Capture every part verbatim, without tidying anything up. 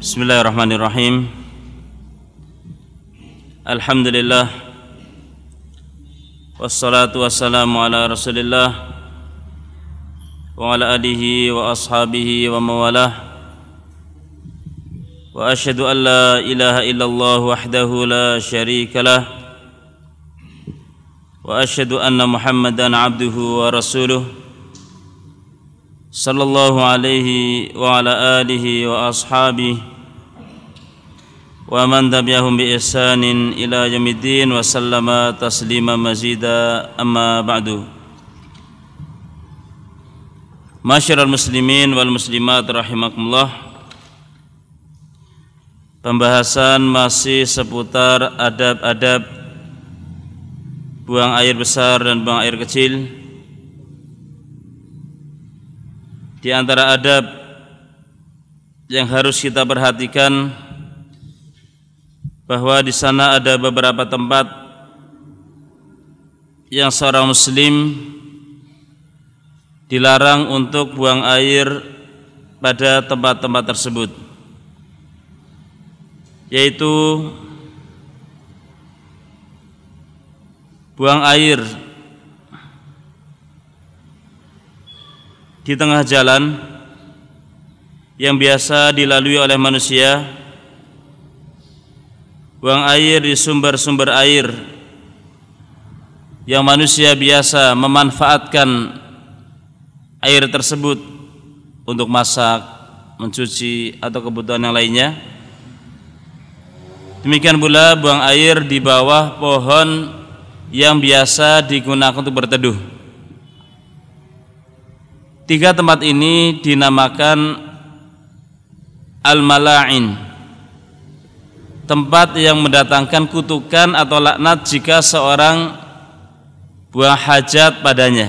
Bismillahirrahmanirrahim. Alhamdulillah. Wassalatu wassalamu ala Rasulillah wa ala alihi wa ashabihi wa mawalah. Wa asyhadu an la ilaha illallah wahdahu la syarika lah. Wa asyhadu anna Muhammadan abduhu wa rasuluh. Sallallahu alaihi wa ala alihi wa ashabihi wa man tabi'ahum bi ihsanin ila yaumiddin wa sallama taslima mazida, amma ba'du. Masyiral muslimin wal muslimat rahimakumullah. Pembahasan masih seputar adab-adab buang air besar dan buang air kecil. Di antara adab yang harus kita perhatikan bahwa di sana ada beberapa tempat yang seorang muslim dilarang untuk buang air pada tempat-tempat tersebut, yaitu buang air di tengah jalan yang biasa dilalui oleh manusia, buang air di sumber-sumber air yang manusia biasa memanfaatkan air tersebut untuk masak, mencuci, atau kebutuhan yang lainnya. Demikian pula buang air di bawah pohon yang biasa digunakan untuk berteduh. Tiga tempat ini dinamakan al-mala'in, tempat yang mendatangkan kutukan atau laknat jika seorang buang hajat padanya.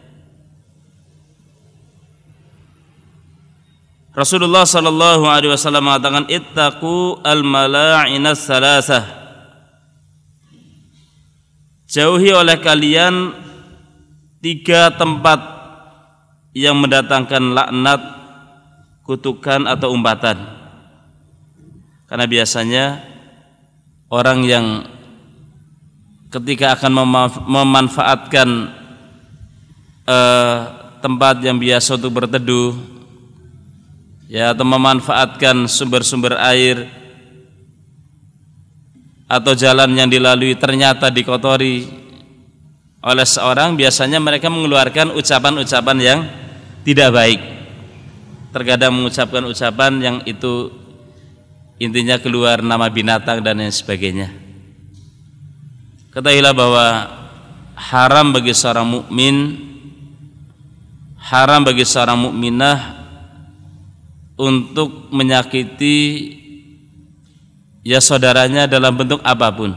Rasulullah sallallahu alaihi wasallam mengatakan, ittaqu al-mala'inas salasah, jauhi oleh kalian tiga tempat yang mendatangkan laknat, kutukan atau umpatan. Karena biasanya orang yang ketika akan memanfaatkan eh, tempat yang biasa untuk berteduh, ya, atau memanfaatkan sumber-sumber air atau jalan yang dilalui ternyata dikotori oleh seorang, biasanya mereka mengeluarkan ucapan-ucapan yang tidak baik. Terkadang mengucapkan ucapan yang itu intinya keluar nama binatang dan lain sebagainya. Ketahuilah bahwa haram bagi seorang mukmin, haram bagi seorang mukminah untuk menyakiti ya saudaranya dalam bentuk apapun.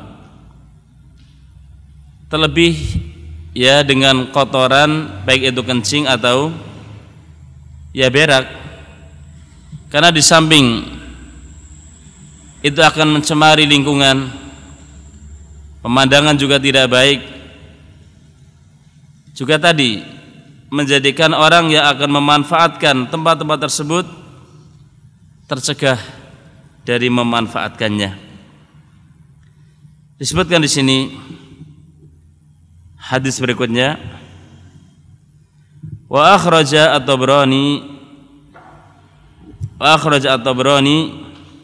Terlebih ya dengan kotoran, baik itu kencing atau ya berak. Karena di samping itu akan mencemari lingkungan, pemandangan juga tidak baik, juga tadi menjadikan orang yang akan memanfaatkan tempat-tempat tersebut tercegah dari memanfaatkannya. Disebutkan di sini hadis berikutnya, wa akhraja at-Tabrani wa akhraja at-Tabrani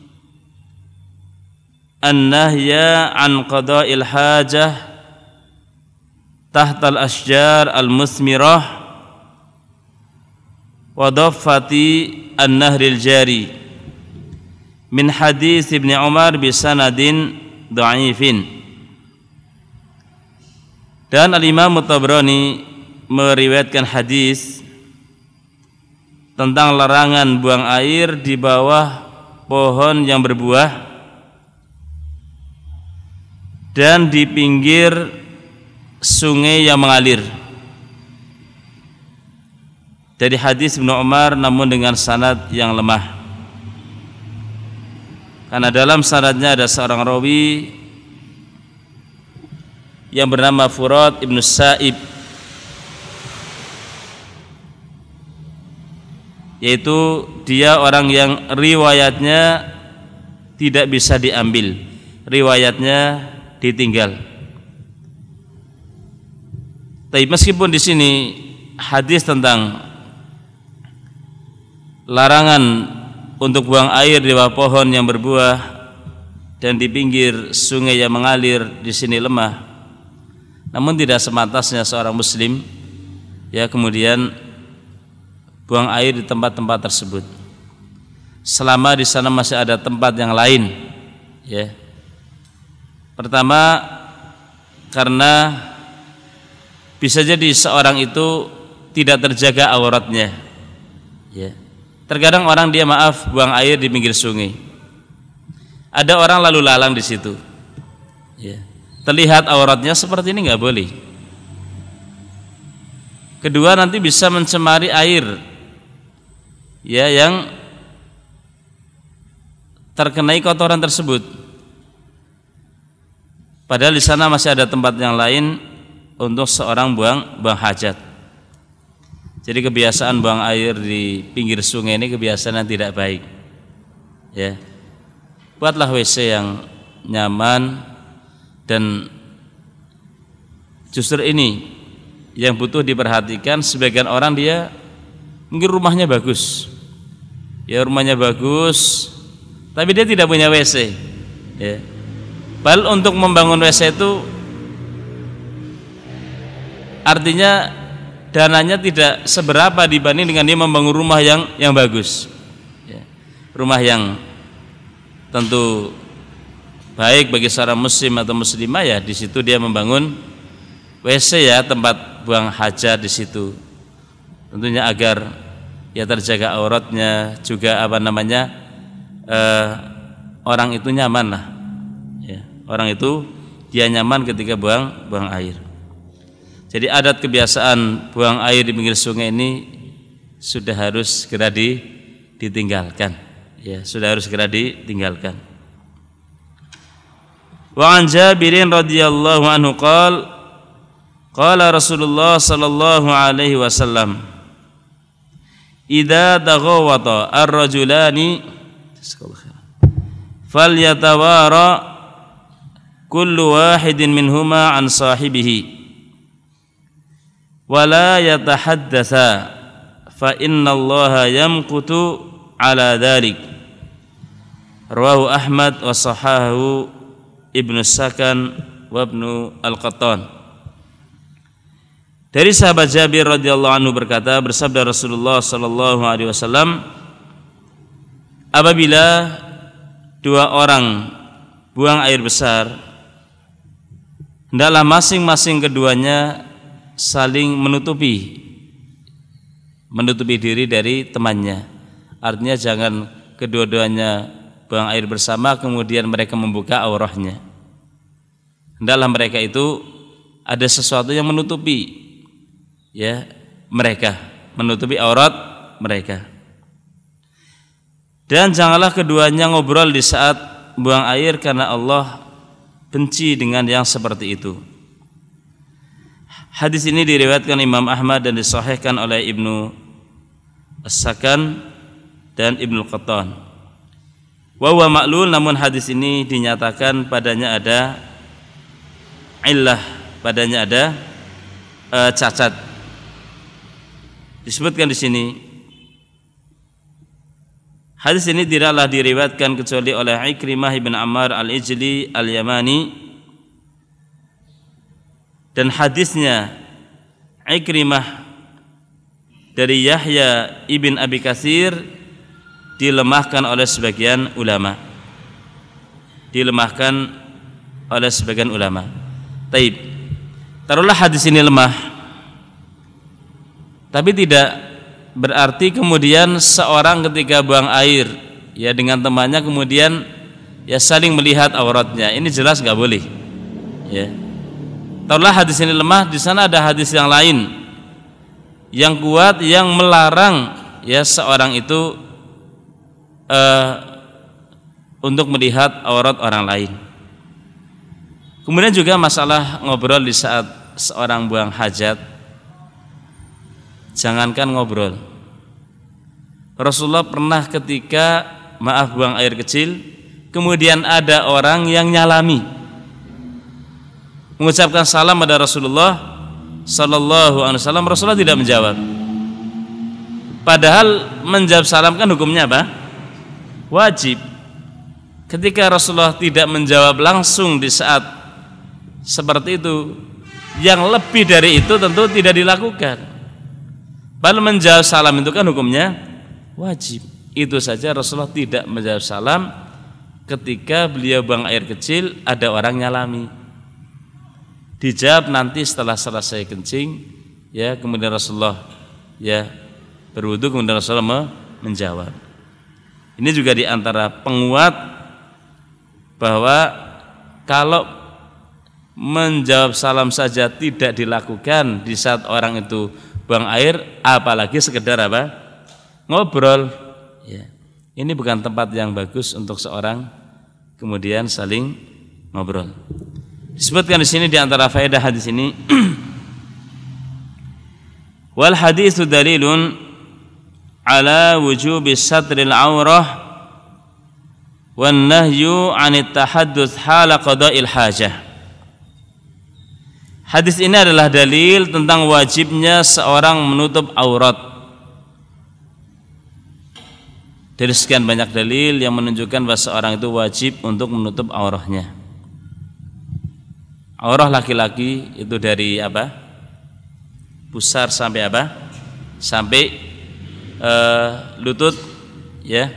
an-nahya an qada'il hajah tahta al-ashjar al-musmirah wa daffati an-nahril jari min hadis Ibnu Umar bi sanadin dha'ifin. Dan Al-Imam At-Tabrani meriwayatkan hadis tentang larangan buang air di bawah pohon yang berbuah dan di pinggir sungai yang mengalir. Dari hadis Ibnu Umar namun dengan sanad yang lemah. Karena dalam sanadnya ada seorang rawi yang bernama Furat ibnu Sa'ib, yaitu dia orang yang riwayatnya tidak bisa diambil, riwayatnya ditinggal. Tapi meskipun di sini hadis tentang larangan untuk buang air di bawah pohon yang berbuah dan di pinggir sungai yang mengalir di sini lemah, namun tidak semantasnya seorang muslim ya kemudian buang air di tempat-tempat tersebut selama di sana masih ada tempat yang lain ya. Pertama, karena bisa jadi seorang itu tidak terjaga auratnya ya. Terkadang orang dia maaf buang air di pinggir sungai, ada orang lalu lalang di situ ya. Terlihat auratnya, seperti ini nggak boleh. Kedua, nanti bisa mencemari air ya yang terkenai kotoran tersebut, padahal di sana masih ada tempat yang lain untuk seorang buang buang hajat. Jadi kebiasaan buang air di pinggir sungai ini kebiasaan yang tidak baik ya. Buatlah W C yang nyaman, dan justru ini yang butuh diperhatikan. Sebagian orang dia mungkin rumahnya bagus ya, rumahnya bagus tapi dia tidak punya W C ya. Padahal untuk membangun W C itu artinya dananya tidak seberapa dibanding dengan dia membangun rumah yang yang bagus ya. Rumah yang tentu baik bagi seorang muslim atau muslimah ya, di situ dia membangun W C ya, tempat buang hajat di situ, tentunya agar ya terjaga auratnya juga apa namanya eh, orang itu nyaman lah ya. Orang itu dia nyaman ketika buang buang air. Jadi adat kebiasaan buang air di pinggir sungai ini sudah harus segera di, ditinggalkan ya, sudah harus segera ditinggalkan. Wa an Jabirin radhiyallahu anhu qala qala Rasulullah sallallahu alaihi wasallam idza taghawata ar-rajulani falyatawara kullu wahidin minhuma an sahibihi wala yatahaddatsa fa innallaha yamqutu ala dzalik. Rawahu Ahmad wa sahahu Ibnu Sakan wa Ibnu Al-Qattan. Dari sahabat Jabir radhiyallahu anhu berkata, bersabda Rasulullah sallallahu alaihi wasallam, apabila dua orang buang air besar, hendaklah masing-masing keduanya saling menutupi menutupi diri dari temannya. Artinya jangan kedua-duanya buang air bersama kemudian mereka membuka aurahnya. Hendaklah mereka itu ada sesuatu yang menutupi ya mereka, menutupi aurat mereka. Dan janganlah keduanya ngobrol di saat buang air, karena Allah benci dengan yang seperti itu. Hadis ini diriwayatkan Imam Ahmad dan disahihkan oleh Ibnu As-Sakan dan Ibnu Al-Qattan. Wa huwa ma'lul, namun hadis ini dinyatakan padanya ada illah, padanya ada e, cacat. Disebutkan di sini hadis ini tidaklah diriwayatkan kecuali oleh Ikrimah ibn Ammar al-Ijli al-Yamani, dan hadisnya Ikrimah dari Yahya ibn Abi Katsir dilemahkan oleh sebagian ulama. Dilemahkan oleh sebagian ulama. Taib. Taruhlah hadis ini lemah, tapi tidak berarti kemudian seorang ketika buang air ya dengan temannya kemudian ya saling melihat auratnya. Ini jelas nggak boleh. Ya. Taruhlah hadis ini lemah, di sana ada hadis yang lain yang kuat yang melarang ya seorang itu uh, untuk melihat aurat orang lain. Kemudian juga masalah ngobrol di saat seorang buang hajat. Jangankan ngobrol, Rasulullah pernah ketika maaf buang air kecil, kemudian ada orang yang nyalami mengucapkan salam pada Rasulullah sallallahu alaihi wasallam, Rasulullah tidak menjawab. Padahal menjawab salam kan hukumnya apa? Wajib. Ketika Rasulullah tidak menjawab langsung di saat seperti itu, yang lebih dari itu tentu tidak dilakukan. Padahal menjawab salam itu kan hukumnya wajib. Itu saja Rasulullah tidak menjawab salam ketika beliau buang air kecil, ada orang nyalami. Dijawab nanti setelah selesai kencing, ya, kemudian Rasulullah ya berwudu, kemudian Rasulullah menjawab. Ini juga diantara penguat bahwa kalau menjawab salam saja tidak dilakukan di saat orang itu buang air, apalagi sekedar apa? Ngobrol. Ya. Ini bukan tempat yang bagus untuk seorang kemudian saling ngobrol. Disebutkan di sini di antara faedah hadis ini wal haditsu dalilun ala wujubi satril aurah wan nahyu 'anit tahadduts hala qada'il hajah. Hadis ini adalah dalil tentang wajibnya seorang menutup aurat. Dari sekian banyak dalil yang menunjukkan bahwa seorang itu wajib untuk menutup aurahnya. Aurah laki-laki itu dari apa? Pusar sampai apa? Sampai uh, lutut, ya.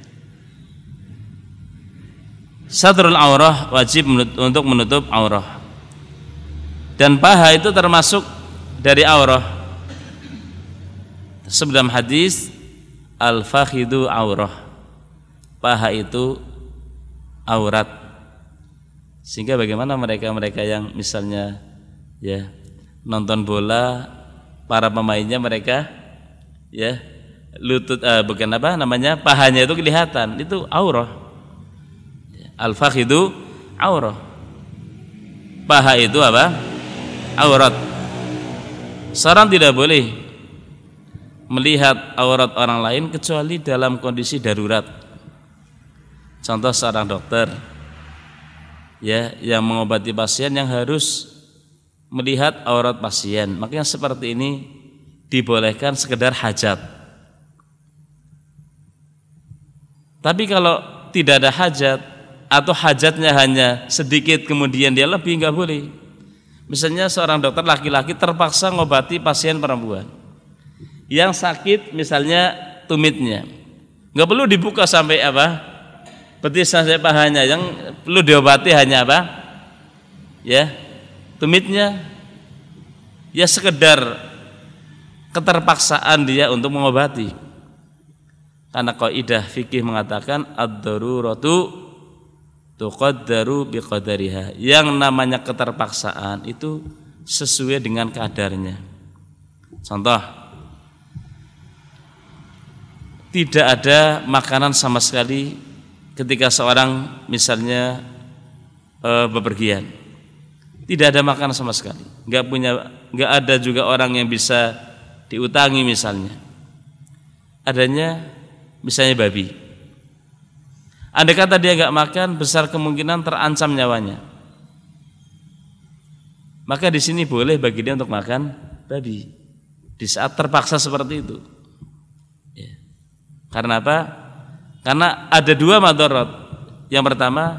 Satrul aurah wajib untuk menutup aurah. Dan paha itu termasuk dari aurah. Sebelum hadis al-fakhidu aurah. Paha itu aurat. Sehingga bagaimana mereka-mereka yang misalnya ya nonton bola, para pemainnya mereka ya lutut eh, bukan apa namanya pahanya itu kelihatan, itu aurah. Al-fakhidu aurah. Paha itu apa? Aurat. Seorang tidak boleh melihat aurat orang lain kecuali dalam kondisi darurat. Contoh seorang dokter ya yang mengobati pasien yang harus melihat aurat pasien, makanya seperti ini dibolehkan sekedar hajat. Tapi kalau tidak ada hajat atau hajatnya hanya sedikit kemudian dia lebih, nggak boleh. Misalnya seorang dokter laki-laki terpaksa mengobati pasien perempuan yang sakit, misalnya tumitnya, nggak perlu dibuka sampai apa betis sampai pahanya, yang perlu diobati hanya apa? Ya, tumitnya. Ya sekedar keterpaksaan dia untuk mengobati. Karena kaidah fikih mengatakan ad-daruratu tuqaddaru biqadariha. Yang namanya keterpaksaan itu sesuai dengan kadarnya. Contoh, tidak ada makanan sama sekali ketika seorang misalnya e, bepergian, tidak ada makanan sama sekali, nggak punya, nggak ada juga orang yang bisa diutangi misalnya, adanya misalnya babi. Andai kata dia nggak makan, besar kemungkinan terancam nyawanya. Maka di sini boleh bagi dia untuk makan babi di saat terpaksa seperti itu. Ya. Karena apa? Karena ada dua madarat. Yang pertama,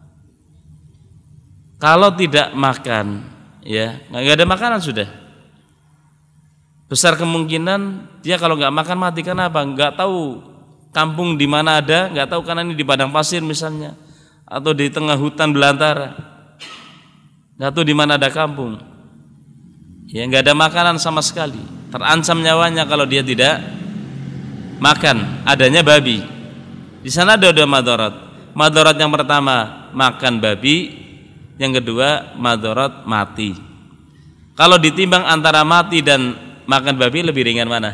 kalau tidak makan, ya nggak ada makanan sudah, besar kemungkinan dia kalau nggak makan mati. Kenapa? Nggak tahu kampung di mana ada, nggak tahu karena ini di padang pasir misalnya, atau di tengah hutan belantara, nggak tahu di mana ada kampung. Ya nggak ada makanan sama sekali, terancam nyawanya kalau dia tidak makan. Adanya babi. Di sana ada dua madarat. Madarat yang pertama makan babi, yang kedua madarat mati. Kalau ditimbang antara mati dan makan babi, lebih ringan mana?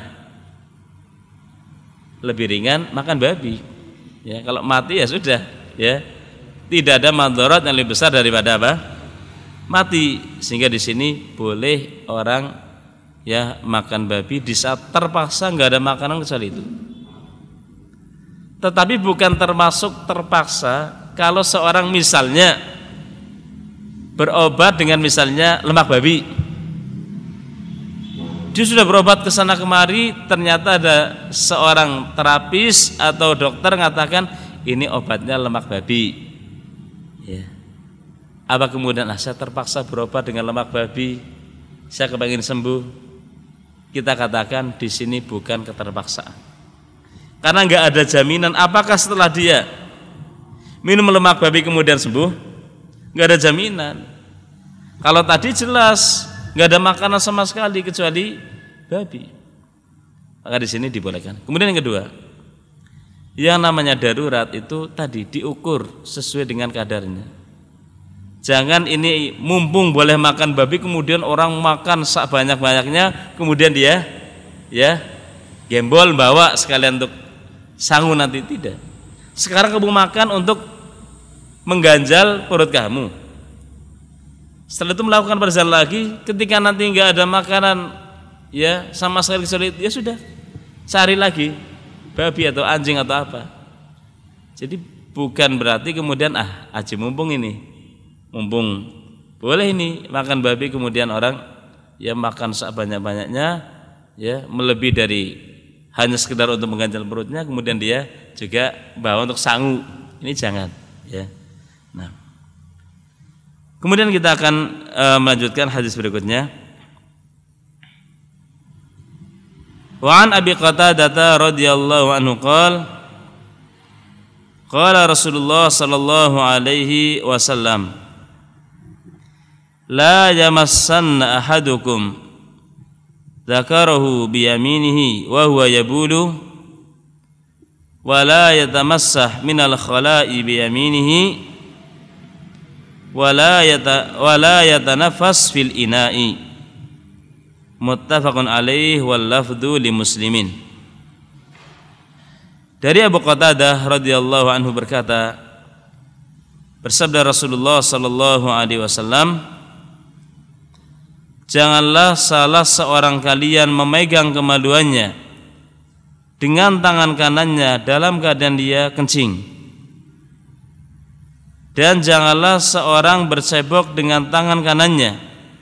Lebih ringan makan babi. Ya, kalau mati ya sudah, ya. Tidak ada madarat yang lebih besar daripada apa? Mati. Sehingga di sini boleh orang ya makan babi di saat terpaksa nggak ada makanan kecuali itu. Tetapi bukan termasuk terpaksa kalau seorang misalnya berobat dengan misalnya lemak babi, dia sudah berobat ke sana kemari, ternyata ada seorang terapis atau dokter mengatakan ini obatnya lemak babi. Ya. Apa kemudian ah, saya terpaksa berobat dengan lemak babi, saya kepengin sembuh? Kita katakan di sini bukan keterpaksaan, karena nggak ada jaminan apakah setelah dia minum lemak babi kemudian sembuh. Nggak ada jaminan. Kalau tadi jelas nggak ada makanan sama sekali kecuali babi, maka di sini dibolehkan. Kemudian yang kedua, yang namanya darurat itu tadi diukur sesuai dengan kadarnya. Jangan ini mumpung boleh makan babi kemudian orang makan sebanyak-banyaknya kemudian dia ya gembol bawa sekalian untuk sangu nanti, tidak. Sekarang kamu makan untuk mengganjal perut kamu. Setelah itu melakukan perjalanan lagi, ketika nanti enggak ada makanan ya sama sekali sulit, ya sudah cari lagi babi atau anjing atau apa. Jadi bukan berarti kemudian ah aji mumpung ini, mumpung boleh ini makan babi kemudian orang ya makan sebanyak-banyaknya ya melebihi dari hanya sekedar untuk mengganjal perutnya, kemudian dia juga bawa untuk sangu. Ini jangan ya. Nah, kemudian kita akan e, melanjutkan hadis berikutnya. Wa an Abi Qatadah radhiyallahu anhu qala qala Rasulullah sallallahu alaihi wasallam la yamassanna ahadukum dzakarahu bi yaminihi wa huwa yabulu wa la yatamassah minal khala'i bi yaminihi wala yata wala yatanafas fil ina'i. Muttafaqun alaih wal lafdhu li Muslimin. Dari Abu Qatadah radhiyallahu anhu berkata, bersabda Rasulullah sallallahu alaihi wasallam, janganlah salah seorang kalian memegang kemaluannya dengan tangan kanannya dalam keadaan dia kencing. Dan janganlah seorang bercebok dengan tangan kanannya.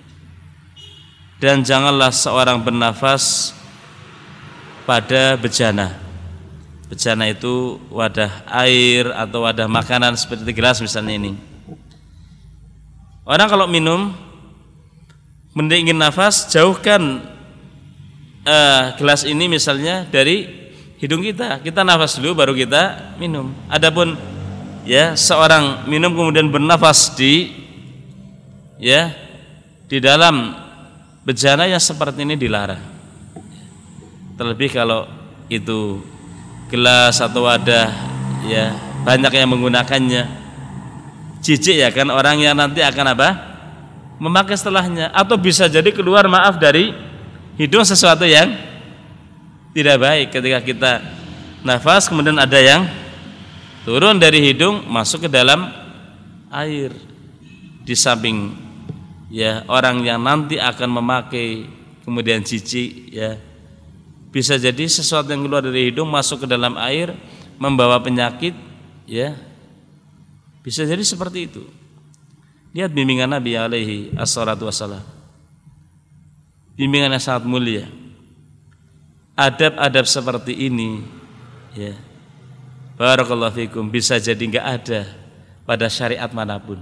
Dan janganlah seorang bernafas pada bejana. Bejana itu wadah air atau wadah makanan seperti gelas misalnya ini. Orang kalau minum mending ingin nafas, jauhkan uh, gelas ini misalnya dari hidung kita. Kita nafas dulu baru kita minum. Adapun ya seorang minum kemudian bernafas di ya di dalam bejana yang seperti ini dilarang. Terlebih kalau itu gelas atau wadah ya banyak yang menggunakannya, jijik ya kan orang yang nanti akan apa memakai setelahnya, atau bisa jadi keluar maaf dari hidung sesuatu yang tidak baik ketika kita nafas kemudian ada yang turun dari hidung masuk ke dalam air. Di samping ya orang yang nanti akan memakai kemudian jijik ya, bisa jadi sesuatu yang keluar dari hidung masuk ke dalam air membawa penyakit ya, bisa jadi seperti itu. Lihat bimbingan Nabi alaihi assalatu wassalam, bimbingan yang sangat mulia. Adab-adab seperti ini ya, barakallahu fikum, bisa jadi enggak ada pada syariat manapun.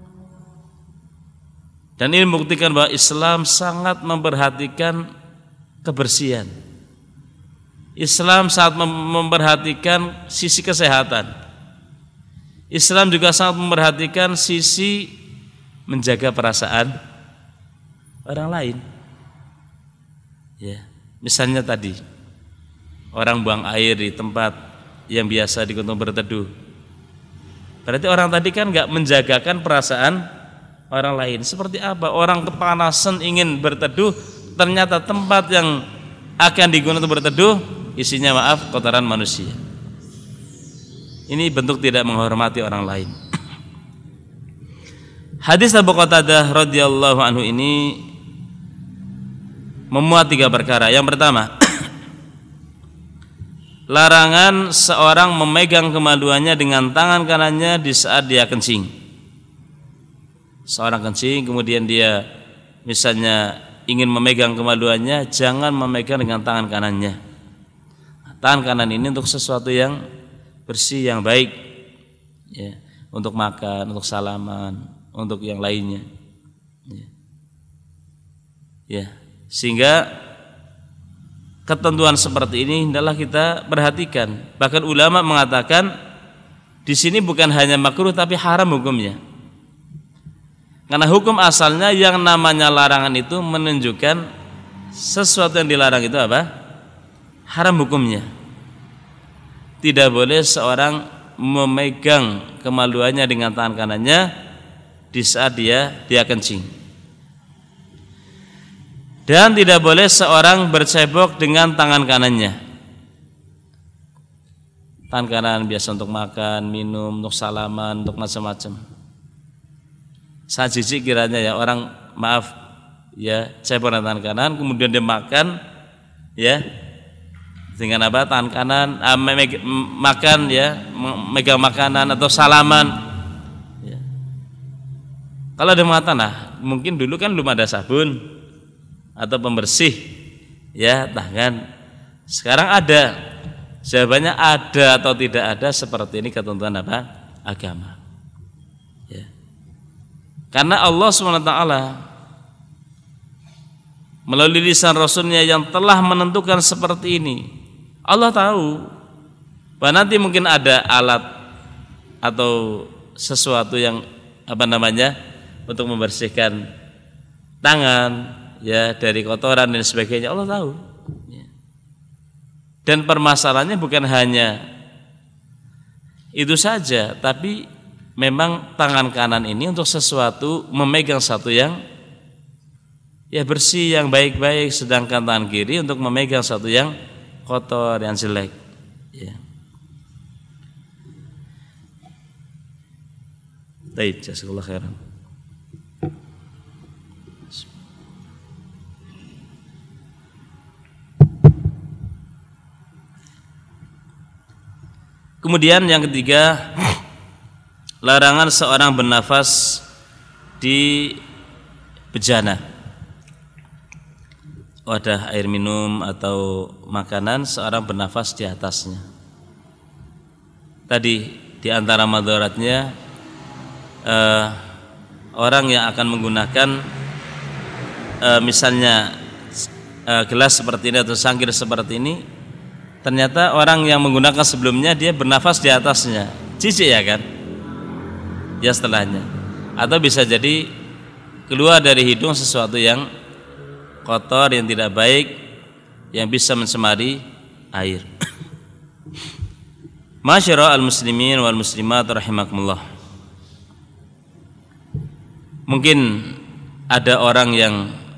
Dan ini membuktikan bahwa Islam sangat memperhatikan kebersihan. Islam sangat memperhatikan sisi kesehatan. Islam juga sangat memperhatikan sisi menjaga perasaan orang lain. Ya, misalnya tadi orang buang air di tempat yang biasa digunakan berteduh. Berarti orang tadi kan enggak menjagakan perasaan orang lain. Seperti apa? Orang kepanasan ingin berteduh, ternyata tempat yang akan digunakan untuk berteduh isinya maaf kotoran manusia. Ini bentuk tidak menghormati orang lain. Hadis Abu Qatadah radhiyallahu anhu ini memuat tiga perkara. Yang pertama, larangan seorang memegang kemaluannya dengan tangan kanannya di saat dia kencing. Seorang kencing kemudian dia misalnya ingin memegang kemaluannya, jangan memegang dengan tangan kanannya. Tangan kanan ini untuk sesuatu yang bersih, yang baik, ya, untuk makan, untuk salaman, untuk yang lainnya, ya. Ya, sehingga ketentuan seperti ini hendaklah kita perhatikan. Bahkan ulama mengatakan di sini bukan hanya makruh tapi haram hukumnya. Karena hukum asalnya yang namanya larangan itu menunjukkan sesuatu yang dilarang itu apa? Haram hukumnya. Tidak boleh seorang memegang kemaluannya dengan tangan kanannya di saat dia dia kencing. Dan tidak boleh seorang bercebok dengan tangan kanannya. Tangan kanan biasa untuk makan, minum, untuk salaman, untuk macam-macam. Sangat jijik kiranya ya orang, maaf ya, cebok dengan tangan kanan, kemudian dia makan ya dengan apa? Tangan kanan, ah, me- makan ya, megang makanan atau salaman. Ya. Kalau ada mengatakan, nah mungkin dulu kan belum ada sabun atau pembersih ya tangan. Sekarang ada. Jawabannya ada atau tidak ada, seperti ini ketentuan apa? Agama. Ya. Karena Allah subhanahu wa taala melalui lisan Rasulnya yang telah menentukan seperti ini. Allah tahu bahwa nanti mungkin ada alat atau sesuatu yang apa namanya untuk membersihkan tangan ya dari kotoran dan sebagainya, Allah tahu. Dan permasalahannya bukan hanya itu saja, tapi memang tangan kanan ini untuk sesuatu memegang satu yang ya bersih, yang baik-baik, sedangkan tangan kiri untuk memegang satu yang kotor, yang jelek. Ya. Baik, jazakallahu khairan. Kemudian yang ketiga, larangan seorang bernafas di bejana, wadah air minum atau makanan, seorang bernafas di atasnya. Tadi di antara madaratnya eh, orang yang akan menggunakan eh, misalnya eh, gelas seperti ini atau sangkir seperti ini, ternyata orang yang menggunakan sebelumnya dia bernafas di atasnya, jijik ya kan? Ya setelahnya. Atau bisa jadi keluar dari hidung sesuatu yang kotor, yang tidak baik, yang bisa mencemari air. Masyara al-muslimin wal muslimat rahimakumullah. Mungkin ada orang yang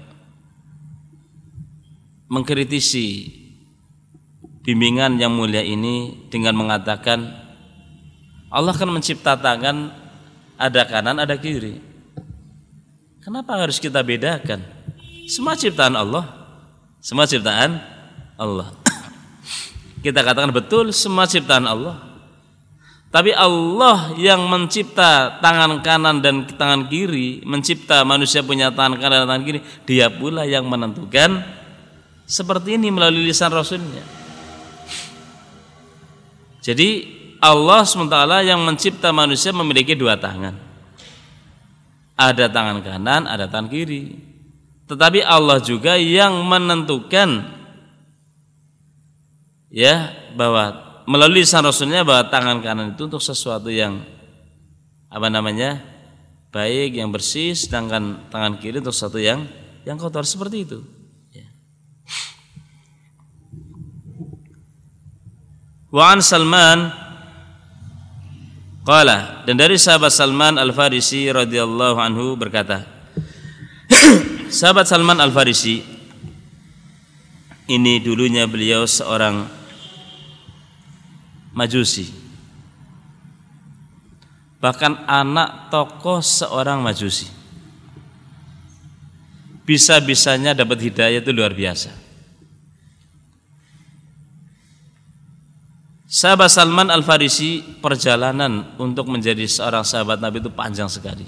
mengkritisi bimbingan yang mulia ini dengan mengatakan Allah kan mencipta tangan, ada kanan ada kiri. Kenapa harus kita bedakan? Semua ciptaan Allah, semua ciptaan Allah. Kita katakan betul semua ciptaan Allah. Tapi Allah yang mencipta tangan kanan dan tangan kiri, mencipta manusia punya tangan kanan dan tangan kiri, dia pula yang menentukan seperti ini melalui lisan Rasulnya. Jadi Allah subhanahu wa taala yang mencipta manusia memiliki dua tangan. Ada tangan kanan, ada tangan kiri. Tetapi Allah juga yang menentukan ya bahwa melalui lisan Rasulnya bahwa tangan kanan itu untuk sesuatu yang apa namanya? baik, yang bersih, sedangkan tangan kiri untuk sesuatu yang yang kotor, seperti itu. Wa an Salman qala, dan dari sahabat Salman Al-Farisi radhiyallahu anhu berkata, sahabat Salman Al-Farisi ini dulunya beliau seorang Majusi, bahkan anak tokoh seorang Majusi. Bisa-bisanya dapat hidayah itu luar biasa. Sahabat Salman Al-Farisi, perjalanan untuk menjadi seorang sahabat Nabi itu panjang sekali.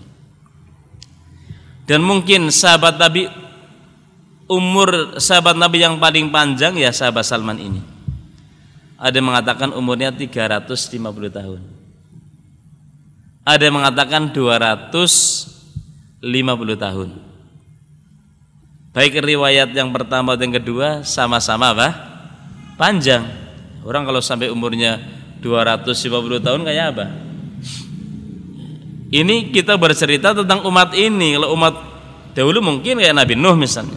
Dan mungkin sahabat Nabi, umur sahabat Nabi yang paling panjang ya sahabat Salman ini. Ada yang mengatakan umurnya tiga ratus lima puluh tahun. Ada yang mengatakan dua ratus lima puluh tahun. Baik riwayat yang pertama dan kedua sama-sama apa? Panjang. Orang kalau sampai umurnya dua ratus lima puluh tahun kayak apa? Ini kita bercerita tentang umat ini. Kalau umat dahulu mungkin kayak Nabi Nuh misalnya.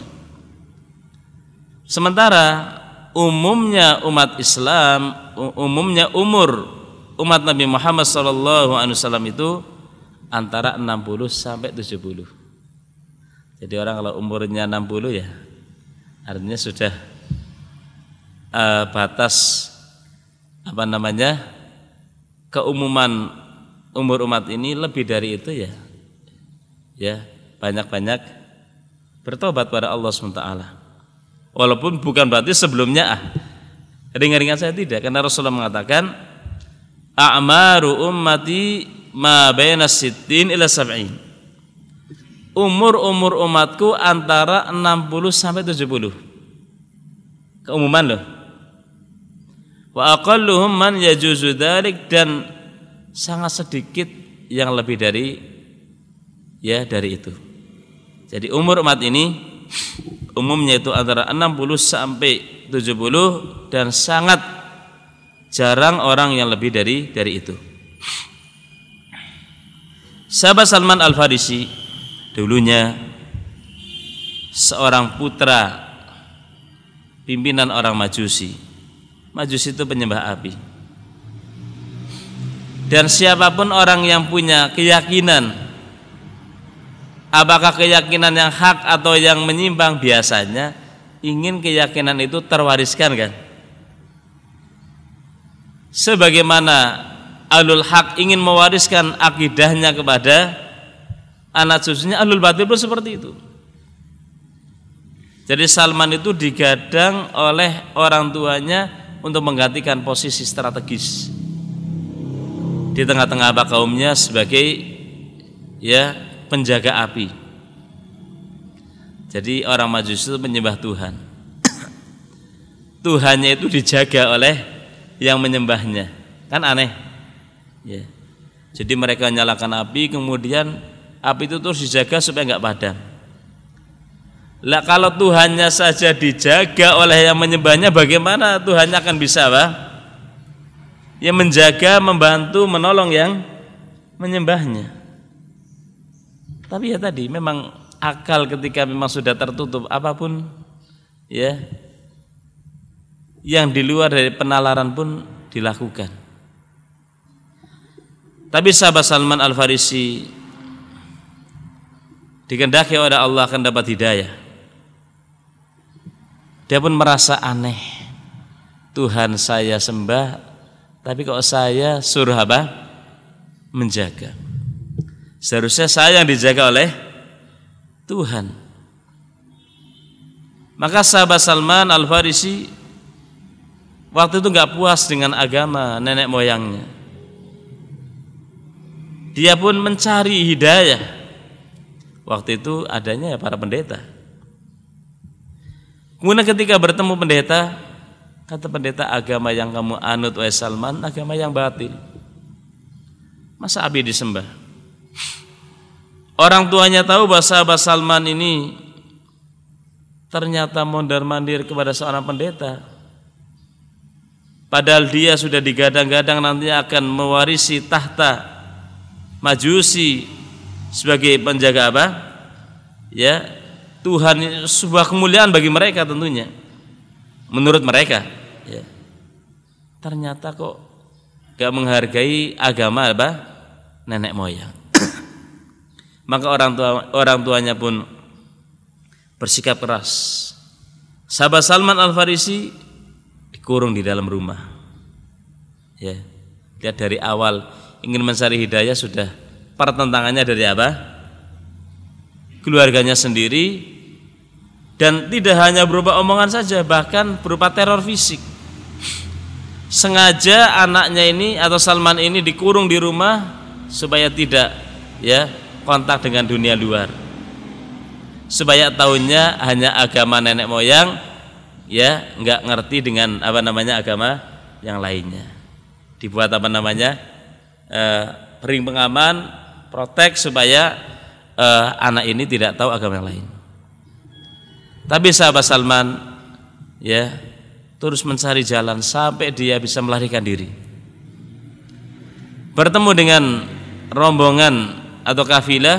Sementara umumnya umat Islam, umumnya umur umat Nabi Muhammad shallallahu alaihi wasallam itu antara enam puluh sampai tujuh puluh. Jadi orang kalau umurnya enam puluh ya artinya sudah uh, batas apa namanya keumuman umur umat ini. Lebih dari itu ya ya banyak-banyak bertobat pada Allah subhanahu wa taala. Walaupun bukan berarti sebelumnya ah ringan-ringan saya, tidak, karena Rasulullah mengatakan a'maru ummati ma baina sittin ila sab'in. Umur-umur umatku antara enam puluh sampai tujuh puluh. Keumuman loh. Wa aqalluhum man yajuzu dzalik, dan sangat sedikit yang lebih dari ya dari itu. Jadi umur umat ini umumnya itu antara enam puluh sampai tujuh puluh, dan sangat jarang orang yang lebih dari dari itu. Sahabat Salman Al-Farisi dulunya seorang putra pimpinan orang Majusi. Majusi itu penyembah api. Dan siapapun orang yang punya keyakinan, apakah keyakinan yang hak atau yang menyimpang, biasanya ingin keyakinan itu terwariskan kan. Sebagaimana ahlul hak ingin mewariskan akidahnya kepada anak cucunya, ahlul batil pun seperti itu. Jadi Salman itu digadang oleh orang tuanya untuk menggantikan posisi strategis di tengah-tengah kaumnya sebagai ya penjaga api. Jadi orang Majusi itu menyembah Tuhan. Tuhannya itu dijaga oleh yang menyembahnya. Kan aneh. Ya. Jadi mereka nyalakan api, kemudian api itu terus dijaga supaya enggak padam. Lah kalau Tuhannya saja dijaga oleh yang menyembahnya, bagaimana Tuhannya akan bisa apa? Ya menjaga, membantu, menolong yang menyembahnya. Tapi ya tadi memang akal ketika memang sudah tertutup, apapun ya yang di luar dari penalaran pun dilakukan. Tapi sahabat Salman Al-Farisi dikehendaki oleh Allah akan dapat hidayah. Dia pun merasa aneh, Tuhan saya sembah, tapi kok saya suruh apa? Menjaga. Seharusnya saya yang dijaga oleh Tuhan. Maka sahabat Salman Al-Farisi waktu itu enggak puas dengan agama nenek moyangnya. Dia pun mencari hidayah. Waktu itu adanya ya para pendeta. Kemudian ketika bertemu pendeta, kata pendeta, agama yang kamu anut wahai Salman, agama yang batil. Masa api disembah? Orang tuanya tahu bahwa sahabat Salman ini ternyata mondar-mandir kepada seorang pendeta. Padahal dia sudah digadang-gadang nantinya akan mewarisi tahta Majusi sebagai penjaga apa? Ya, Tuhan, sebuah kemuliaan bagi mereka tentunya. Menurut mereka, ya. Ternyata kok gak menghargai agama apa? Nenek moyang. Maka orang tua orang tuanya pun bersikap keras. Sahabat Salman Al-Farisi dikurung di dalam rumah. Ya. Lihat dari awal ingin mencari hidayah sudah pertentangannya dari apa? Keluarganya sendiri, dan tidak hanya berupa omongan saja, bahkan berupa teror fisik. sengaja anaknya ini atau Salman ini dikurung di rumah supaya tidak ya kontak dengan dunia luar, supaya tahunnya hanya agama nenek moyang, ya nggak ngerti dengan apa namanya agama yang lainnya. Dibuat apa namanya eh, ring pengaman, protek supaya eh, anak ini tidak tahu agama yang lain. Tapi sahabat Salman ya terus mencari jalan sampai dia bisa melarikan diri. Bertemu dengan rombongan atau kafilah,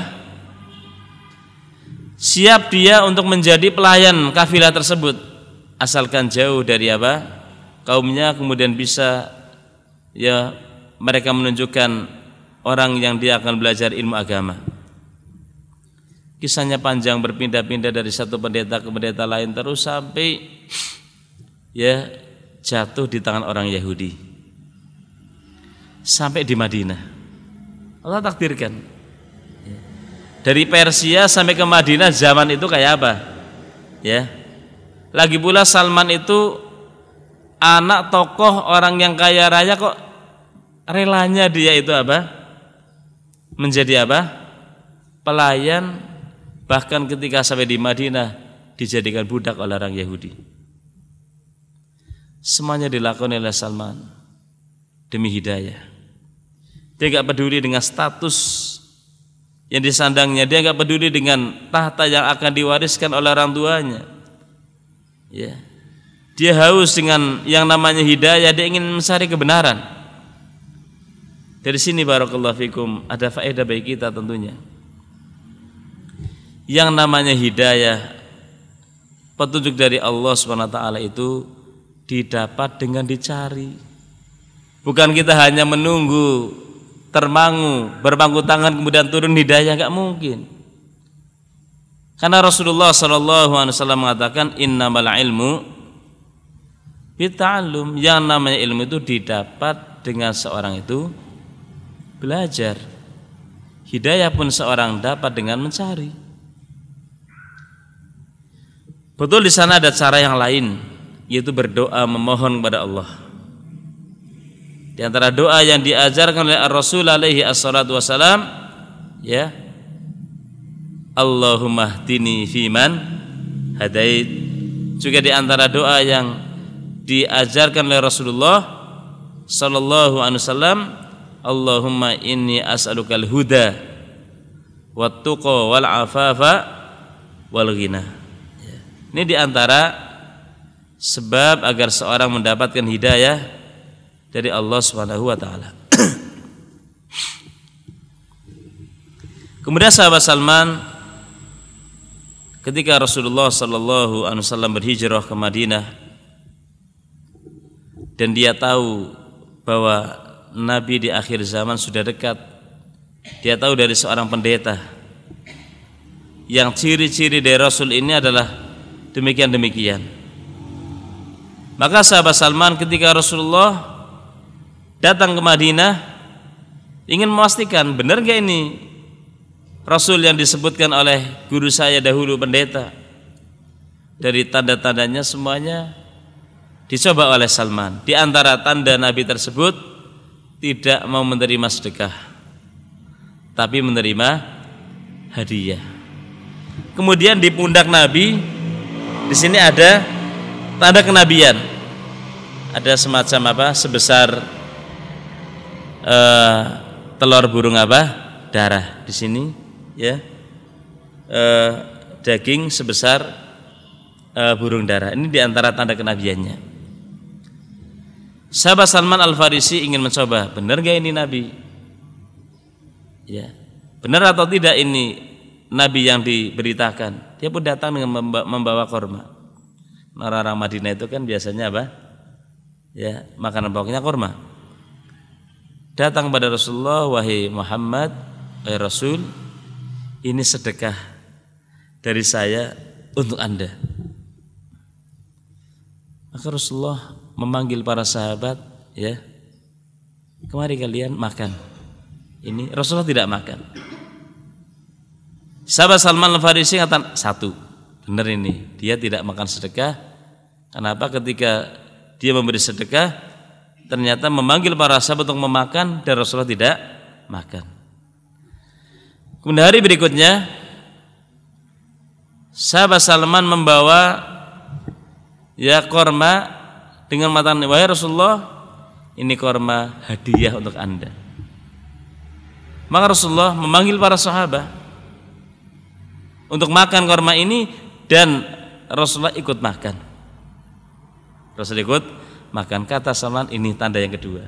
siap dia untuk menjadi pelayan kafilah tersebut, asalkan jauh dari apa kaumnya, kemudian bisa ya mereka menunjukkan orang yang dia akan belajar ilmu agama. Kisahnya panjang, berpindah-pindah dari satu pendeta ke pendeta lain terus sampai ya jatuh di tangan orang Yahudi sampai di Madinah. Allah takdirkan dari Persia sampai ke Madinah zaman itu kayak apa ya. Lagi pula Salman itu anak tokoh orang yang kaya raya, kok relanya dia itu apa menjadi apa pelayan, bahkan ketika sampai di Madinah dijadikan budak oleh orang Yahudi. Semuanya dilakukan oleh Salman demi hidayah. Dia gak peduli dengan status yang disandangnya, dia gak peduli dengan tahta yang akan diwariskan oleh orang tuanya ya. Dia haus dengan yang namanya hidayah, dia ingin mencari kebenaran. Dari sini barakallahu fikum ada faedah bagi kita tentunya. Yang namanya hidayah, petunjuk dari Allah subhanahu wa taala itu didapat dengan dicari. Bukan kita hanya menunggu termangu, berpangku tangan kemudian turun hidayah, enggak mungkin. Karena Rasulullah sallallahu alaihi wasallam mengatakan innamal ilmu bita'allum, yang namanya ilmu itu didapat dengan seorang itu belajar. Hidayah pun seorang dapat dengan mencari. Betul di sana ada cara yang lain, yaitu berdoa memohon kepada Allah. Di antara doa yang diajarkan oleh Rasul alaihi assalatu wassalam ya, Allahumma hdini fiman hadait. Juga di antara doa yang diajarkan oleh Rasulullah sallallahu alaihi wasallam, Allahumma inni as'alukal huda wat tuqa wal afafa wal ghina. Ini di antara sebab agar seorang mendapatkan hidayah dari Allah Subhanahu wa taala. Kemudian sahabat Salman ketika Rasulullah sallallahu alaihi wasallam berhijrah ke Madinah dan dia tahu bahwa Nabi di akhir zaman sudah dekat, dia tahu dari seorang pendeta yang ciri-ciri dari Rasul ini adalah demikian-demikian. Maka sahabat Salman ketika Rasulullah datang ke Madinah ingin memastikan benar gak ini Rasul yang disebutkan oleh guru saya dahulu pendeta. Dari tanda-tandanya semuanya dicoba oleh Salman. Di antara tanda Nabi tersebut tidak mau menerima sedekah, tapi menerima hadiah. Kemudian di pundak Nabi di sini ada tanda kenabian. Ada semacam apa? Sebesar uh, telur burung apa? Darah di sini, ya. Uh, daging sebesar uh, burung darah. Ini di antara tanda kenabiannya. Sahabat Salman Al-Farisi ingin mencoba, benar gak ini Nabi? Ya, benar atau tidak ini Nabi yang diberitakan? Dia pun datang dengan membawa korma. Orang-orang Madinah itu kan biasanya apa? Ya, makanan pokoknya korma. Datang kepada Rasulullah, wahai Muhammad, wahai Rasul, ini sedekah dari saya untuk Anda. Maka Rasulullah memanggil para sahabat, ya, kemari kalian makan. Ini Rasulullah tidak makan. Sahabat Salman Al-Farisi kata satu, benar ini dia tidak makan sedekah. Kenapa? Ketika dia memberi sedekah ternyata memanggil para sahabat untuk memakan dan Rasulullah tidak makan. Kemudian hari berikutnya sahabat Salman membawa ya korma dengan matan, wahai Rasulullah, ini korma hadiah untuk Anda. Maka Rasulullah memanggil para sahabat untuk makan korma ini dan Rasulullah ikut makan. Rasul ikut makan. Kata Salman, ini tanda yang kedua.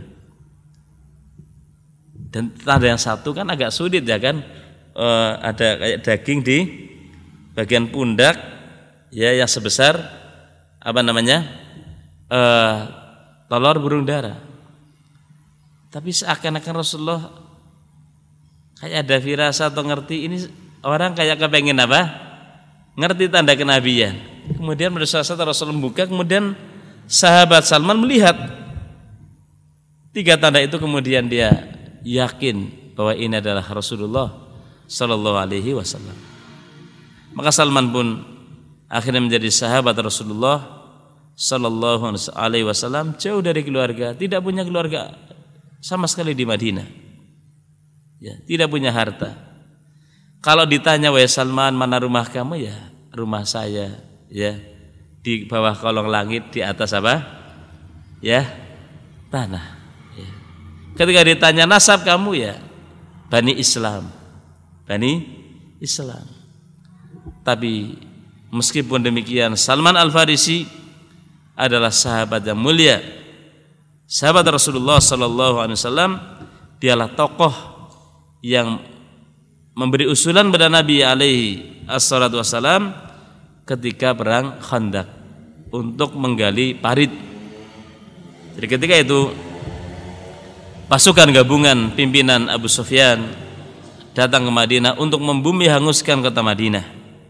Dan tanda yang satu kan agak sulit ya kan, e, ada kayak daging di bagian pundak ya yang sebesar apa namanya e, telur burung dara. Tapi seakan-akan Rasulullah kayak ada firasat atau ngerti, ini orang kayak kepengen apa, ngerti tanda kenabian. Kemudian pada saat Rasul membuka, kemudian sahabat Salman melihat tiga tanda itu, kemudian dia yakin bahwa ini adalah Rasulullah Sallallahu Alaihi Wasallam. Maka Salman pun akhirnya menjadi sahabat Rasulullah Sallallahu Alaihi Wasallam, jauh dari keluarga, tidak punya keluarga sama sekali di Madinah, ya, tidak punya harta. Kalau ditanya, wahai Salman, mana rumah kamu? Ya, rumah saya, ya, di bawah kolong langit, di atas apa? Ya, tanah. Ya. Ketika ditanya nasab kamu, ya, Bani Islam, Bani Islam. Tapi meskipun demikian, Salman Al-Farisi adalah sahabat yang mulia, sahabat Rasulullah Sallallahu Alaihi Wasallam. Dialah tokoh yang memberi usulan pada Nabi alaihi assalatu wassalam ketika perang Khandaq untuk menggali parit. Jadi ketika itu pasukan gabungan pimpinan Abu Sufyan datang ke Madinah untuk membumi hanguskan kota Madinah.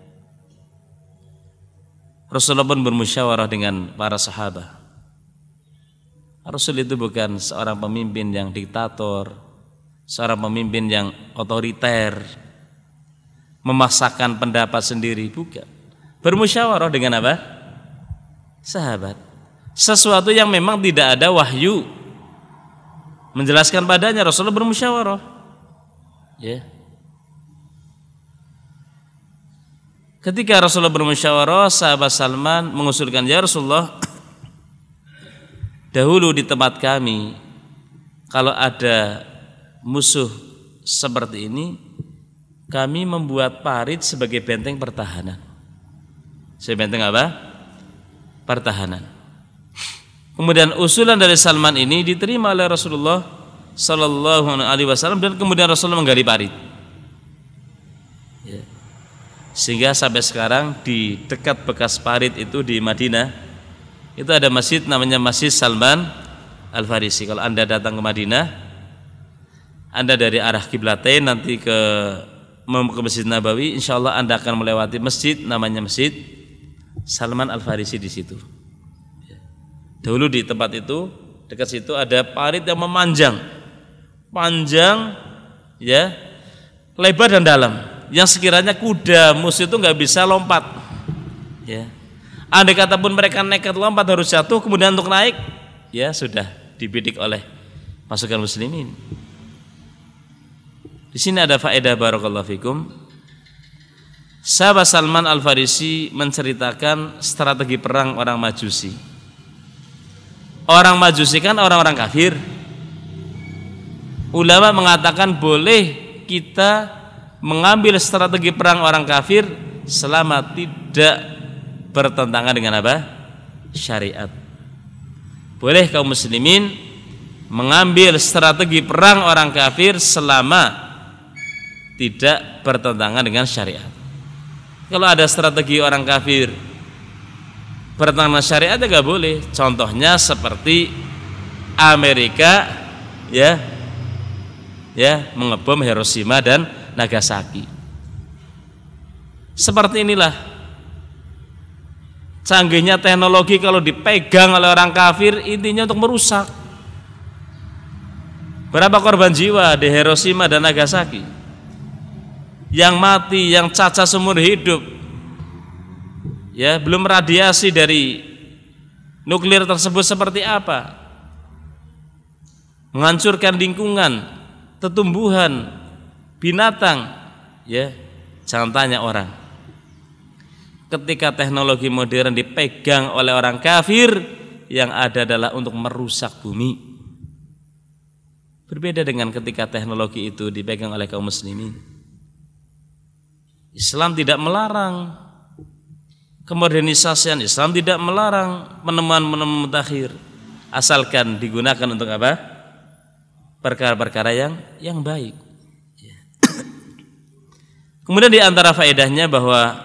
Rasulullah pun bermusyawarah dengan para sahabat. Rasul itu bukan seorang pemimpin yang diktator, seorang pemimpin yang otoriter, memaksakan pendapat sendiri, bukan. Bermusyawarah dengan apa? Sahabat. Sesuatu yang memang tidak ada wahyu menjelaskan padanya, Rasulullah bermusyawarah. Ya. Ketika Rasulullah bermusyawarah, sahabat Salman mengusulkan, ya Rasulullah, dahulu di tempat kami kalau ada musuh seperti ini, kami membuat parit sebagai benteng pertahanan. Sebagai benteng apa? Pertahanan. Kemudian usulan dari Salman ini diterima oleh Rasulullah Sallallahu Alaihi Wasallam, dan kemudian Rasulullah menggali parit. Ya. Sehingga sampai sekarang di dekat bekas parit itu di Madinah itu ada masjid namanya Masjid Salman Al-Farisi. Kalau Anda datang ke Madinah, Anda dari arah Kiblatain nanti ke ke Masjid Nabawi, insya Allah Anda akan melewati masjid namanya Masjid Salman Al-Farisi di situ. Dahulu di tempat itu, dekat situ ada parit yang memanjang, panjang, ya, lebar dan dalam, yang sekiranya kuda musuh itu nggak bisa lompat. Ya, andai kata pun mereka nekat lompat harus jatuh, kemudian untuk naik, ya sudah dibidik oleh pasukan muslimin. Di sini ada faedah barakallahu fikum. Sahabat Salman Al-Farisi menceritakan strategi perang orang Majusi. Orang Majusi kan orang-orang kafir. Ulama mengatakan boleh kita mengambil strategi perang orang kafir selama tidak bertentangan dengan apa? Syariat. Boleh kaum muslimin mengambil strategi perang orang kafir selama tidak bertentangan dengan syariat. Kalau ada strategi orang kafir bertentangan dengan syariat, ya gak boleh. Contohnya seperti Amerika, ya, ya, mengebom Hiroshima dan Nagasaki. Seperti inilah canggihnya teknologi kalau dipegang oleh orang kafir, intinya untuk merusak. Berapa korban jiwa di Hiroshima dan Nagasaki? Yang mati, yang cacat seumur hidup, ya, belum radiasi dari nuklir tersebut seperti apa. menghancurkan lingkungan, tumbuhan, binatang, ya, jangan tanya orang. Ketika teknologi modern dipegang oleh orang kafir, yang ada adalah untuk merusak bumi. Berbeda dengan ketika teknologi itu dipegang oleh kaum muslimin. Islam tidak melarang kemodernisasian, Islam tidak melarang penemuan-penemuan mutakhir, asalkan digunakan untuk apa? Perkara-perkara yang yang baik. Kemudian di antara faedahnya bahwa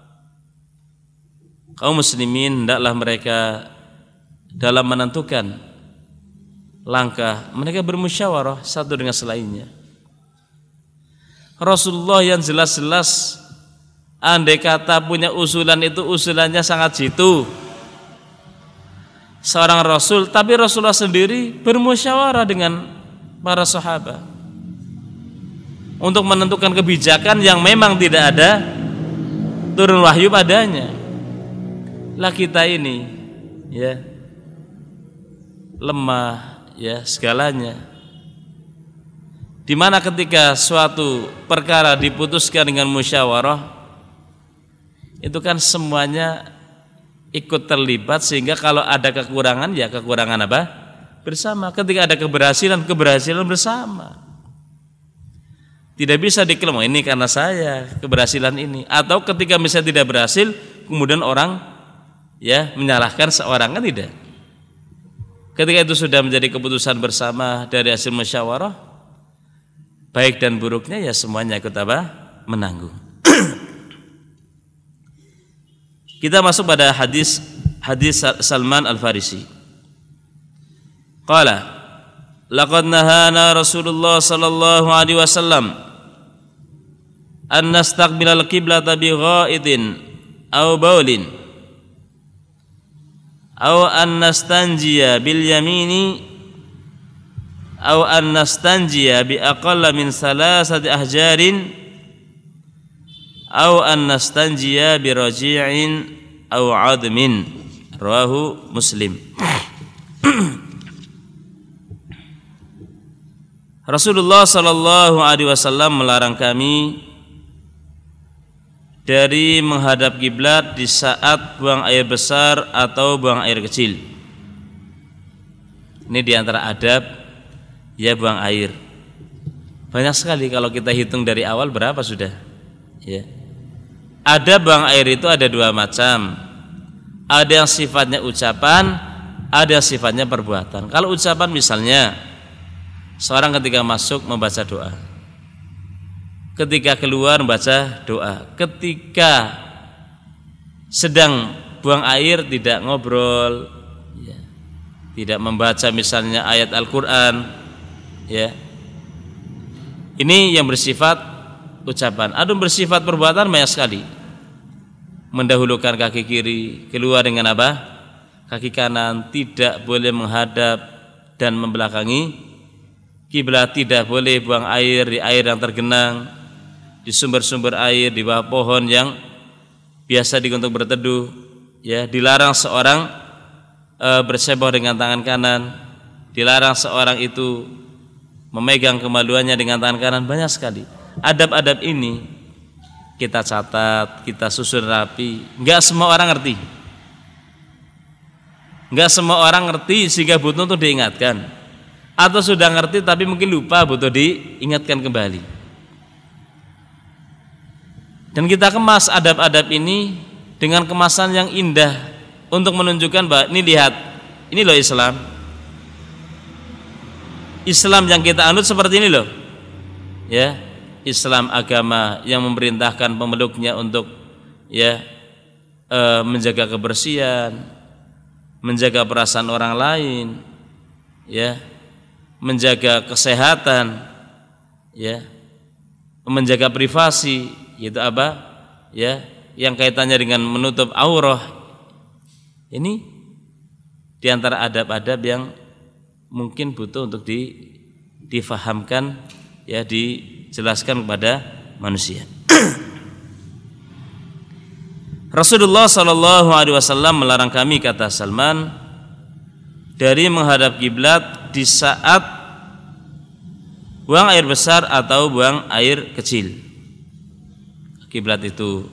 kaum muslimin hendaklah mereka dalam menentukan langkah mereka bermusyawarah satu dengan selainnya. Rasulullah yang jelas-jelas andai kata punya usulan itu usulannya sangat jitu, seorang Rasul, tapi Rasulullah sendiri bermusyawarah dengan para sahabat untuk menentukan kebijakan yang memang tidak ada turun wahyu padanya. Lah kita ini ya lemah ya segalanya. Dimana ketika suatu perkara diputuskan dengan musyawarah, itu kan semuanya ikut terlibat, sehingga kalau ada kekurangan ya kekurangan apa? Bersama. Ketika ada keberhasilan, keberhasilan bersama. Tidak bisa diklaim ini karena saya keberhasilan ini, atau ketika misalnya tidak berhasil kemudian orang ya menyalahkan seorang, kan tidak. Ketika itu sudah menjadi keputusan bersama dari hasil musyawarah, baik dan buruknya ya semuanya ikut apa? Menanggung. Kita masuk pada hadis hadis Salman Al-Farisi. Qala laqad nahana Rasulullah sallallahu alaihi wasallam an nastaqbilal qiblata bi ghaidin aw baulin aw an nastanjiya bil yamini aw an nastanjiya bi aqalla min salasati ahjarin aw an nastanjiya bi raji'in aw 'admin. Rawahu Muslim. Rasulullah sallallahu alaihi wasallam melarang kami dari menghadap kiblat di saat buang air besar atau buang air kecil. Ini diantara adab ya buang air. Banyak sekali kalau kita hitung dari awal berapa sudah. Ya. Ada buang air itu ada dua macam. Ada yang sifatnya ucapan, ada yang sifatnya perbuatan. Kalau ucapan misalnya seorang ketika masuk membaca doa, ketika keluar membaca doa, ketika sedang buang air tidak ngobrol, ya, tidak membaca misalnya ayat Al-Quran, ya. Ini yang bersifat ucapan. Ada bersifat perbuatan banyak sekali. Mendahulukan kaki kiri, keluar dengan apa? Kaki kanan, tidak boleh menghadap dan membelakangi kiblat, tidak boleh buang air di air yang tergenang, di sumber-sumber air, di bawah pohon yang biasa digunakan untuk berteduh, ya. Dilarang seorang e, bersebah dengan tangan kanan, dilarang seorang itu memegang kemaluannya dengan tangan kanan. Banyak sekali adab-adab ini kita catat, kita susun rapi. Enggak semua orang ngerti, enggak semua orang ngerti sehingga butuh untuk diingatkan, atau sudah ngerti tapi mungkin lupa, butuh diingatkan kembali. Dan kita kemas adab-adab ini dengan kemasan yang indah untuk menunjukkan bahwa ini lihat, ini loh Islam. Islam yang kita anut seperti ini loh. Ya, Islam agama yang memerintahkan pemeluknya untuk ya e, menjaga kebersihan, menjaga perasaan orang lain, ya, menjaga kesehatan, ya, menjaga privasi, yaitu apa? Ya, yang kaitannya dengan menutup aurah. Ini diantara adab-adab yang mungkin butuh untuk di, difahamkan, ya, dijelaskan kepada manusia. Rasulullah sallallahu alaihi wasallam melarang kami, kata Salman, dari menghadap kiblat di saat buang air besar atau buang air kecil. Kiblat itu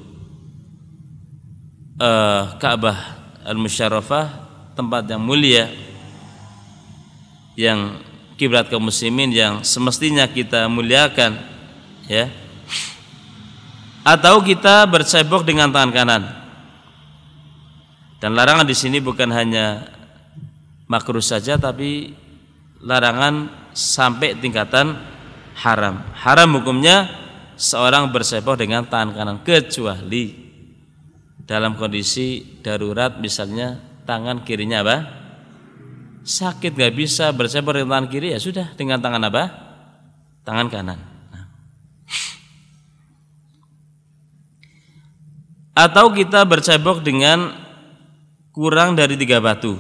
uh, Ka'bah Al-Musyarrafah, tempat yang mulia, yang kiblat kaum muslimin yang semestinya kita muliakan, ya. Atau kita bercebok dengan tangan kanan. Dan larangan di sini bukan hanya makruh saja, tapi larangan sampai tingkatan haram. Haram hukumnya seorang bercebok dengan tangan kanan, kecuali dalam kondisi darurat, misalnya tangan kirinya apa? Sakit, gak bisa bercebok dengan tangan kiri, ya sudah dengan tangan apa? Tangan kanan. Nah. Atau kita bercebok dengan kurang dari tiga batu.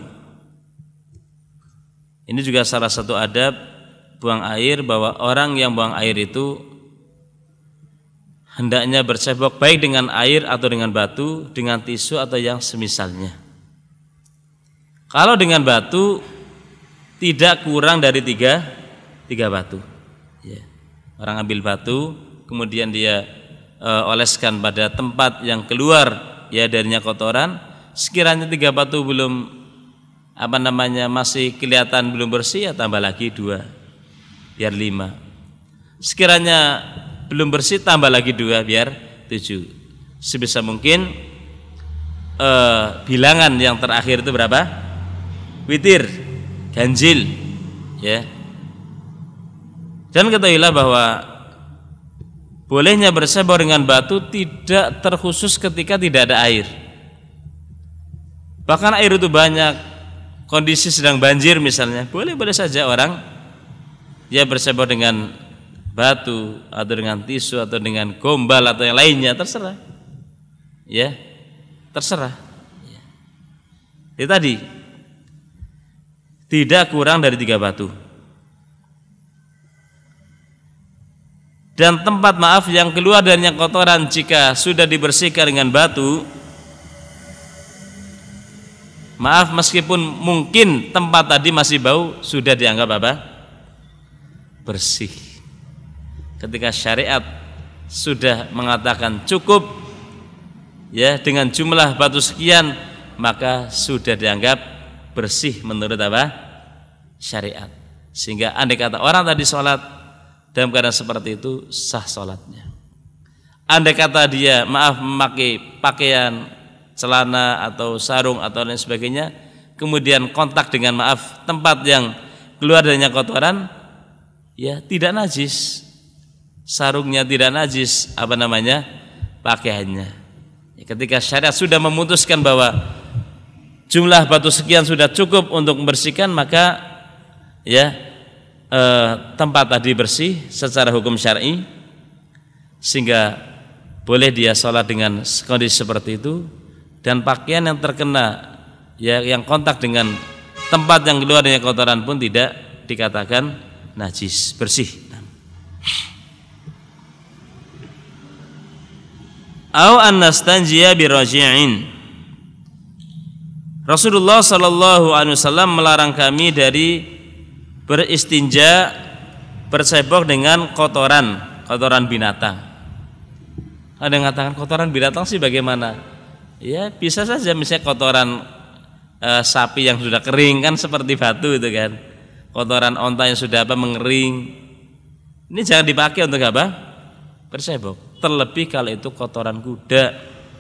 Ini juga salah satu adab buang air, bahwa orang yang buang air itu hendaknya bercebok baik dengan air atau dengan batu, dengan tisu atau yang semisalnya. Kalau dengan batu tidak kurang dari tiga, tiga batu. Ya. Orang ambil batu, kemudian dia e, oleskan pada tempat yang keluar ya darinya kotoran. Sekiranya tiga batu belum apa namanya masih kelihatan belum bersih, ya tambah lagi dua, biar lima. Sekiranya belum bersih, tambah lagi dua, biar tujuh. Sebisa mungkin e, bilangan yang terakhir itu berapa? Witir, ganjil, ya. Dan ketahuilah bahwa bolehnya bercebok dengan batu tidak terkhusus ketika tidak ada air. Bahkan air itu banyak, kondisi sedang banjir misalnya, boleh-boleh saja orang ya bercebok dengan batu atau dengan tisu atau dengan gombal atau yang lainnya, terserah. Ya, terserah. Ya. Itu tadi tidak kurang dari tiga batu. Dan tempat maaf yang keluar darinya kotoran jika sudah dibersihkan dengan batu, maaf meskipun mungkin tempat tadi masih bau, sudah dianggap apa? Bersih. Ketika syariat sudah mengatakan cukup ya dengan jumlah batu sekian, maka sudah dianggap bersih menurut apa? Syariat. Sehingga andai kata orang tadi sholat dalam keadaan seperti itu, sah sholatnya. Andai kata dia maaf memakai pakaian, celana atau sarung atau lain sebagainya, kemudian kontak dengan maaf tempat yang keluar darinya kotoran, ya tidak najis, sarungnya tidak najis, apa namanya pakaiannya. Ya, ketika syariat sudah memutuskan bahwa jumlah batu sekian sudah cukup untuk membersihkan, maka ya eh, tempat tadi bersih secara hukum syar'i, sehingga boleh dia sholat dengan kondisi seperti itu. Dan pakaian yang terkena ya yang kontak dengan tempat yang keluar dari kotoran pun tidak dikatakan najis, bersih. Au annastanjiya biraji'in. Rasulullah sallallahu alaihi wasallam melarang kami dari beristinja, bercebok dengan kotoran, kotoran binatang. Ada yang mengatakan kotoran binatang sih bagaimana? Ya bisa saja misalnya kotoran e, sapi yang sudah kering kan seperti batu itu kan, kotoran onta yang sudah apa mengering, ini jangan dipakai untuk apa? Bercebok. Terlebih kalau itu kotoran kuda,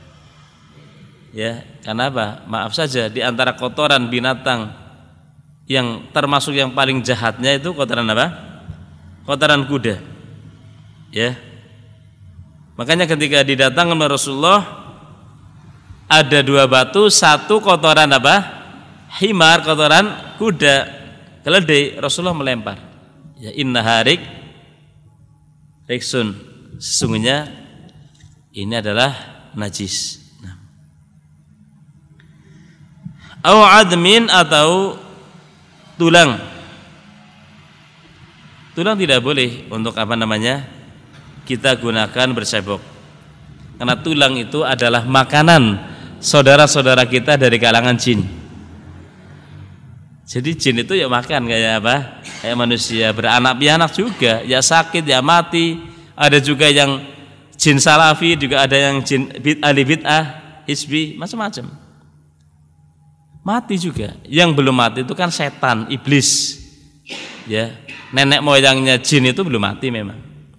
ya karena apa? Maaf saja, di antara kotoran binatang yang termasuk yang paling jahatnya itu kotoran apa? Kotoran kuda, ya. Makanya ketika didatangkan oleh Rasulullah, ada dua batu, satu kotoran apa? Himar, kotoran kuda, keledai. Rasulullah melempar. Ya inna harik riksun, sesungguhnya ini adalah najis. Nah. Au admin atau tulang. Tulang tidak boleh untuk apa namanya kita gunakan bercebok, karena tulang itu adalah makanan saudara-saudara kita dari kalangan jin. Jadi jin itu ya makan kayak apa? Kayak manusia, beranak pianak juga, ya sakit, ya mati. Ada juga yang jin salafi, juga ada yang jin ahli bid'ah, hizbi, macam-macam. Mati juga. Yang belum mati itu kan setan, iblis. Ya, nenek moyangnya jin itu belum mati memang.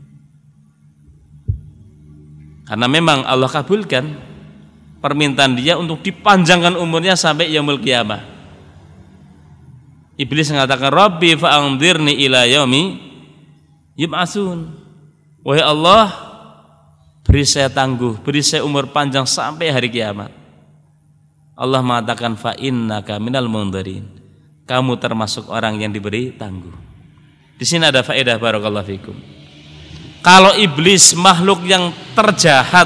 Karena memang Allah kabulkan permintaan dia untuk dipanjangkan umurnya sampai yaumul qiyamah. Iblis mengatakan, Rabbi fa'anzirni ila yaumi yub'atsun. Wahai Allah, beri saya tangguh, beri saya umur panjang sampai hari kiamat. Allah mengatakan, fa innaka minal mundzirin. Kamu termasuk orang yang diberi tangguh. Di sini ada faedah barakallahu fikum. Kalau iblis, makhluk yang terjahat,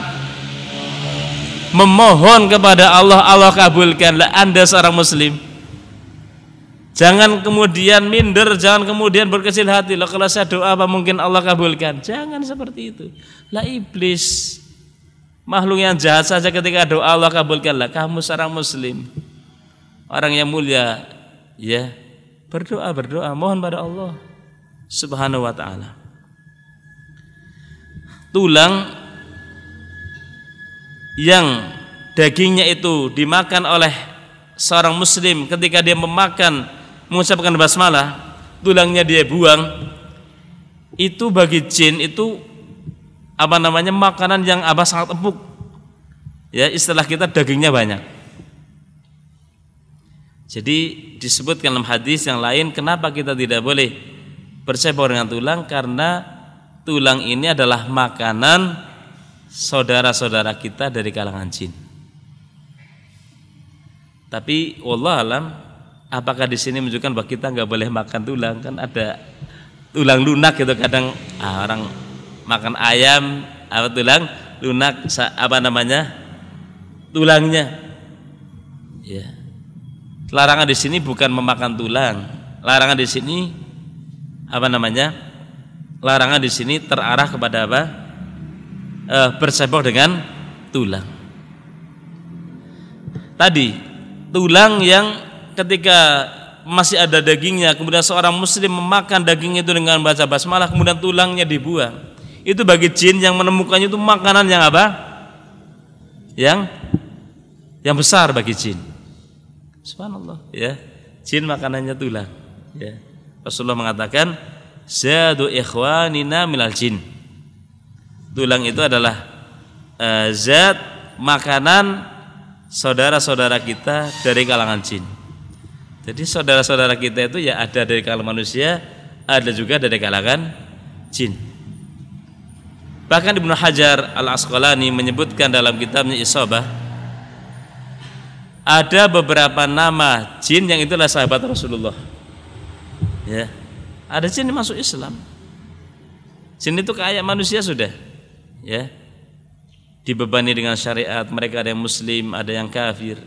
memohon kepada Allah, Allah kabulkanlah. Anda seorang muslim, jangan kemudian minder, jangan kemudian berkecil hati. Loh, kalau saya doa apa mungkin Allah kabulkan? Jangan seperti itu. Lah iblis, makhluk yang jahat saja ketika doa Allah kabulkanlah. Kamu seorang muslim, orang yang mulia, ya, berdoa, berdoa, mohon pada Allah Subhanahu wa ta'ala. Tulang yang dagingnya itu dimakan oleh seorang muslim ketika dia memakan, mengucapkan basmalah, tulangnya dia buang, itu bagi jin itu apa namanya, makanan yang apa sangat empuk. Ya, istilah kita dagingnya banyak. Jadi disebutkan dalam hadis yang lain, kenapa kita tidak boleh bercebok dengan tulang? Karena tulang ini adalah makanan saudara-saudara kita dari kalangan jin. Tapi wallah alam, apakah di sini menunjukkan bahwa kita nggak boleh makan tulang? Kan ada tulang lunak gitu, kadang ah, orang makan ayam apa tulang lunak, apa namanya, tulangnya. Ya. Larangan di sini bukan memakan tulang. Larangan di sini apa namanya? Larangan di sini terarah kepada apa? E, bercebok dengan tulang. Tadi tulang yang ketika masih ada dagingnya, kemudian seorang muslim memakan daging itu dengan baca basmalah, kemudian tulangnya dibuang, itu bagi jin yang menemukannya itu makanan yang apa? Yang yang besar bagi jin. Subhanallah, ya. Jin makanannya tulang, ya. Rasulullah mengatakan, zadu ikhwanina minal jin. Tulang itu adalah uh, zat makanan saudara-saudara kita dari kalangan jin. Jadi saudara-saudara kita itu ya ada dari kalangan manusia, ada juga dari kalangan jin. Bahkan Ibnu Hajar Al-Asqalani menyebutkan dalam kitabnya Isabah, ada beberapa nama jin yang itulah sahabat Rasulullah. Ya. Ada jin yang masuk Islam. Jin itu kayak manusia sudah, ya, dibebani dengan syariat. Mereka ada yang muslim, ada yang kafir.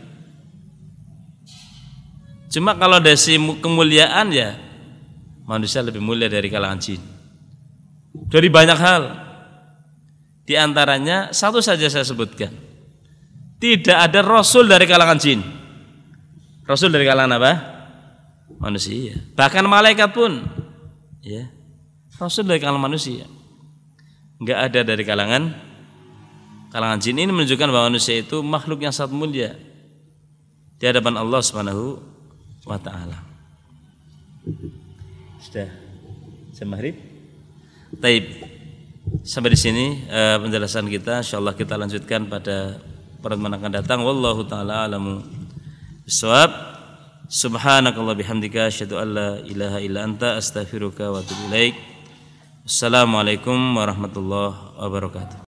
Cuma kalau dari kemuliaan, ya manusia lebih mulia dari kalangan jin. Dari banyak hal. Di antaranya satu saja saya sebutkan. Tidak ada rasul dari kalangan jin. Rasul dari kalangan apa? Manusia. Bahkan malaikat pun, ya, rasul dari kalangan manusia, enggak ada dari kalangan kalangan jin. Ini menunjukkan bahwa manusia itu makhluk yang sangat mulia di hadapan Allah Subhanahu wa ta'ala. Sudah jam maghrib. Taib. Sampai di sini uh, penjelasan kita. Insyaallah kita lanjutkan pada pertemuan akan datang. Wallahu taala alamu bissawab. Subhanakallah bihamdika asyhadu an la ilaha illa anta astaghfiruka wa atubu ilaik. Assalamualaikum warahmatullahi wabarakatuh.